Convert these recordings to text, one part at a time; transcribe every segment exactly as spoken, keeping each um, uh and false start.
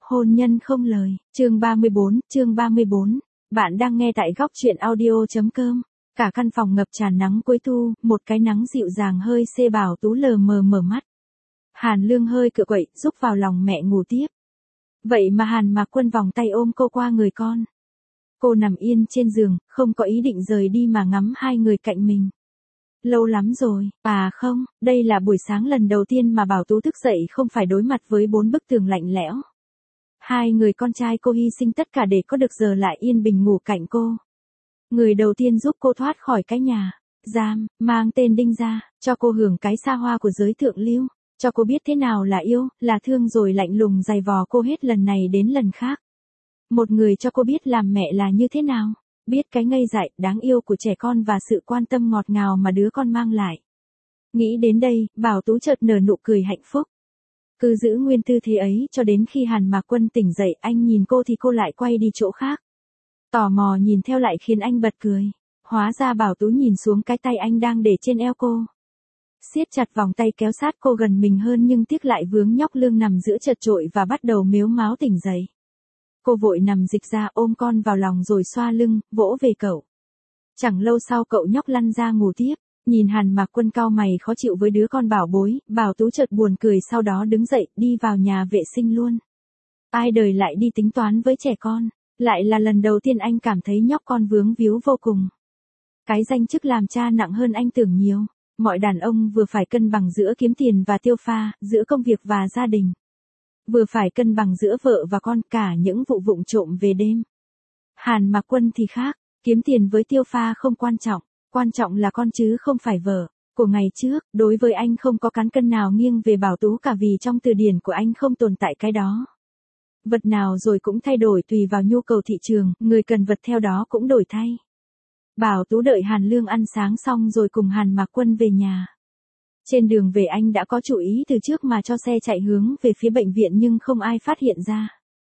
Hôn nhân không lời, chương ba mươi bốn, chương ba mươi bốn. Bạn đang nghe tại góc truyện audio.com. Cả căn phòng ngập tràn nắng cuối thu, một cái nắng dịu dàng hơi xê Bảo Tú lờ mờ mở mắt. Hàn Lương hơi cựa quậy, rúc vào lòng mẹ ngủ tiếp. Vậy mà Hàn Mạc Quân vòng tay ôm cô qua người con. Cô nằm yên trên giường, không có ý định rời đi mà ngắm hai người cạnh mình. Lâu lắm rồi, à không, đây là buổi sáng lần đầu tiên mà Bảo Tú thức dậy không phải đối mặt với bốn bức tường lạnh lẽo. Hai người con trai cô hy sinh tất cả để có được giờ lại yên bình ngủ cạnh cô. Người đầu tiên giúp cô thoát khỏi cái nhà giam, mang tên Đinh gia, cho cô hưởng cái xa hoa của giới thượng lưu, cho cô biết thế nào là yêu, là thương rồi lạnh lùng giày vò cô hết lần này đến lần khác. Một người cho cô biết làm mẹ là như thế nào, biết cái ngây dại, đáng yêu của trẻ con và sự quan tâm ngọt ngào mà đứa con mang lại. Nghĩ đến đây, Bảo Tú chợt nở nụ cười hạnh phúc. Cứ giữ nguyên tư thế ấy cho đến khi Hàn Mạc Quân tỉnh dậy, anh nhìn cô thì cô lại quay đi chỗ khác. Tò mò nhìn theo lại khiến anh bật cười. Hóa ra Bảo Tú nhìn xuống cái tay anh đang để trên eo cô. Siết chặt vòng tay kéo sát cô gần mình hơn nhưng tiếc lại vướng nhóc Lương nằm giữa chật chội và bắt đầu mếu máo tỉnh dậy. Cô vội nằm dịch ra ôm con vào lòng rồi xoa lưng, vỗ về cậu. Chẳng lâu sau cậu nhóc lăn ra ngủ tiếp. Nhìn Hàn Mạc Quân cau mày khó chịu với đứa con bảo bối, Bảo Tú chợt buồn cười sau đó đứng dậy đi vào nhà vệ sinh luôn. Ai đời lại đi tính toán với trẻ con, lại là lần đầu tiên anh cảm thấy nhóc con vướng víu vô cùng. Cái danh chức làm cha nặng hơn anh tưởng nhiều, mọi đàn ông vừa phải cân bằng giữa kiếm tiền và tiêu pha, giữa công việc và gia đình. Vừa phải cân bằng giữa vợ và con, cả những vụ vụng trộm về đêm. Hàn Mạc Quân thì khác, kiếm tiền với tiêu pha không quan trọng. Quan trọng là con chứ không phải vợ. Của ngày trước, đối với anh không có cán cân nào nghiêng về Bảo Tú cả vì trong từ điển của anh không tồn tại cái đó. Vật nào rồi cũng thay đổi tùy vào nhu cầu thị trường, người cần vật theo đó cũng đổi thay. Bảo Tú đợi Hàn Lương ăn sáng xong rồi cùng Hàn Mạc Quân về nhà. Trên đường về anh đã có chủ ý từ trước mà cho xe chạy hướng về phía bệnh viện nhưng không ai phát hiện ra.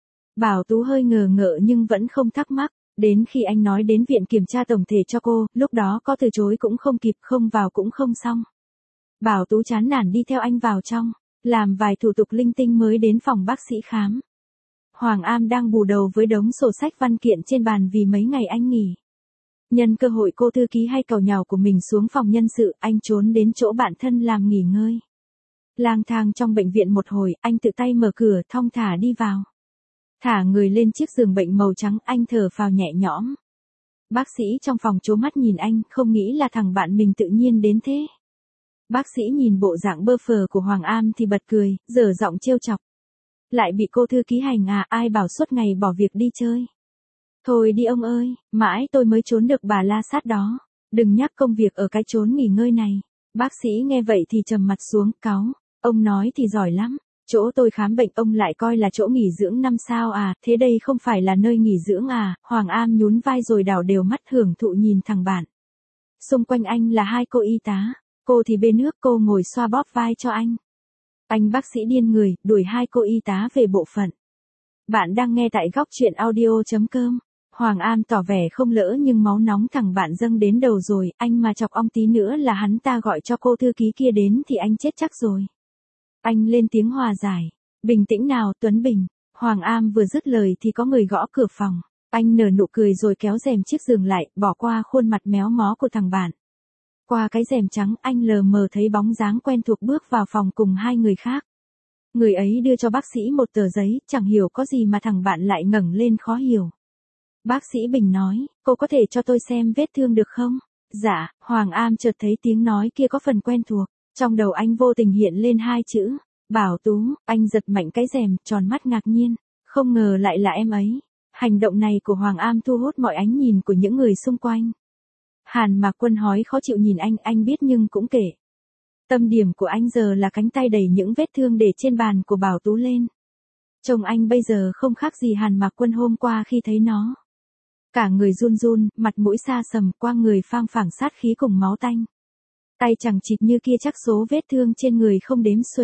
Bảo Tú hơi ngờ ngợ nhưng vẫn không thắc mắc. Đến khi anh nói đến viện kiểm tra tổng thể cho cô, lúc đó có từ chối cũng không kịp, không vào cũng không xong. Bảo Tú chán nản đi theo anh vào trong, làm vài thủ tục linh tinh mới đến phòng bác sĩ khám. Hoàng Am đang bù đầu với đống sổ sách văn kiện trên bàn vì mấy ngày anh nghỉ. Nhân cơ hội cô thư ký hay cầu nhào của mình xuống phòng nhân sự, anh trốn đến chỗ bạn thân làm nghỉ ngơi. Lang thang trong bệnh viện một hồi, anh tự tay mở cửa thong thả đi vào. Thả người lên chiếc giường bệnh màu trắng, anh thở phào nhẹ nhõm. Bác sĩ trong phòng trố mắt nhìn anh, không nghĩ là thằng bạn mình tự nhiên đến thế. Bác sĩ nhìn bộ dạng bơ phờ của Hoàng Am thì bật cười, dở giọng trêu chọc. Lại bị cô thư ký hành à, ai bảo suốt ngày bỏ việc đi chơi. Thôi đi ông ơi, mãi tôi mới trốn được bà la sát đó. Đừng nhắc công việc ở cái chốn nghỉ ngơi này. Bác sĩ nghe vậy thì trầm mặt xuống, cáu. Ông nói thì giỏi lắm. Chỗ tôi khám bệnh ông lại coi là chỗ nghỉ dưỡng năm sao à, thế đây không phải là nơi nghỉ dưỡng à. Hoàng Am nhún vai rồi đảo đều mắt hưởng thụ nhìn thằng bạn. Xung quanh anh là hai cô y tá, cô thì bê nước, cô ngồi xoa bóp vai cho anh. Anh bác sĩ điên người, đuổi hai cô y tá về bộ phận. Bạn đang nghe tại góc truyện audio.com. Hoàng Am tỏ vẻ không lỡ nhưng máu nóng thằng bạn dâng đến đầu rồi, anh mà chọc ong tí nữa là hắn ta gọi cho cô thư ký kia đến thì anh chết chắc rồi. Anh lên tiếng hòa giải. Bình tĩnh nào Tuấn Bình. Hoàng Am vừa dứt lời thì có người gõ cửa phòng. Anh nở nụ cười rồi kéo rèm chiếc giường lại, bỏ qua khuôn mặt méo mó của thằng bạn. Qua cái rèm trắng anh lờ mờ thấy bóng dáng quen thuộc bước vào phòng cùng hai người khác. Người ấy đưa cho bác sĩ một tờ giấy, chẳng hiểu có gì mà thằng bạn lại ngẩng lên khó hiểu. Bác sĩ Bình nói, cô có thể cho tôi xem vết thương được không? Dạ, Hoàng Am chợt thấy tiếng nói kia có phần quen thuộc. Trong đầu anh vô tình hiện lên hai chữ, Bảo Tú, anh giật mạnh cái rèm, tròn mắt ngạc nhiên, không ngờ lại là em ấy. Hành động này của Hoàng Am thu hút mọi ánh nhìn của những người xung quanh. Hàn Mạc Quân hói khó chịu nhìn anh, anh biết nhưng cũng kể. Tâm điểm của anh giờ là cánh tay đẩy những vết thương để trên bàn của Bảo Tú lên. Trông anh bây giờ không khác gì Hàn Mạc Quân hôm qua khi thấy nó. Cả người run run, mặt mũi xa sầm, qua người phang phảng sát khí cùng máu tanh. Tay chẳng chịt như kia chắc số vết thương trên người không đếm xuể.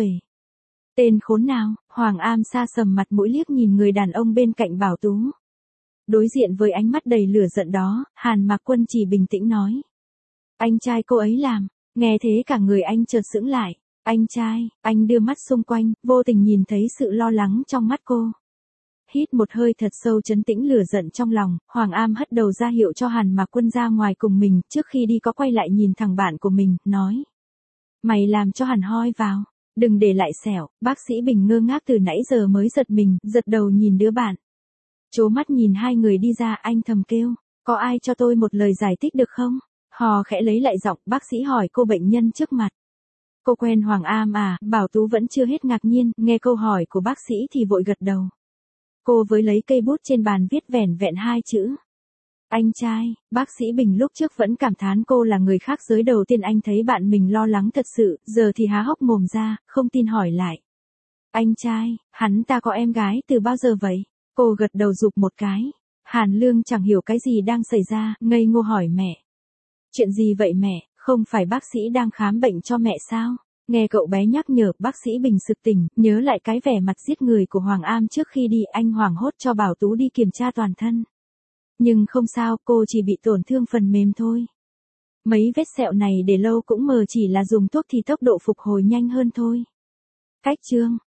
Tên khốn nào, Hoàng Am xa sầm mặt mũi liếc nhìn người đàn ông bên cạnh Bảo Tú. Đối diện với ánh mắt đầy lửa giận đó, Hàn Mạc Quân chỉ bình tĩnh nói. Anh trai cô ấy làm, nghe thế cả người anh chợt sững lại. Anh trai, anh đưa mắt xung quanh, vô tình nhìn thấy sự lo lắng trong mắt cô. hít một hơi thật sâu trấn tĩnh lửa giận trong lòng, Hoàng Am hất đầu ra hiệu cho Hàn Mạc Quân ra ngoài cùng mình, trước khi đi có quay lại nhìn thằng bạn của mình, nói. Mày làm cho hẳn hoi vào, đừng để lại sẹo. Bác sĩ Bình ngơ ngác từ nãy giờ mới giật mình, giật đầu nhìn đứa bạn. Chố mắt nhìn hai người đi ra, anh thầm kêu, có ai cho tôi một lời giải thích được không? Hò khẽ lấy lại giọng, bác sĩ hỏi cô bệnh nhân trước mặt. Cô quen Hoàng Am à? Bảo Tú vẫn chưa hết ngạc nhiên, nghe câu hỏi của bác sĩ thì vội gật đầu. Cô với lấy cây bút trên bàn viết vẻn vẹn hai chữ. Anh trai. Bác sĩ Bình lúc trước vẫn cảm thán cô là người khác giới đầu tiên anh thấy bạn mình lo lắng thật sự, giờ thì há hốc mồm ra, không tin hỏi lại. Anh trai, hắn ta có em gái từ bao giờ vậy? Cô gật đầu rụp một cái. Hàn Lương chẳng hiểu cái gì đang xảy ra, ngây ngô hỏi mẹ. Chuyện gì vậy mẹ, không phải bác sĩ đang khám bệnh cho mẹ sao? Nghe cậu bé nhắc nhở, bác sĩ Bình sực tỉnh, nhớ lại cái vẻ mặt giết người của Hoàng Am trước khi đi, anh hoảng hốt cho Bảo Tú đi kiểm tra toàn thân. Nhưng không sao, cô chỉ bị tổn thương phần mềm thôi. Mấy vết sẹo này để lâu cũng mờ, chỉ là dùng thuốc thì tốc độ phục hồi nhanh hơn thôi. Cách chương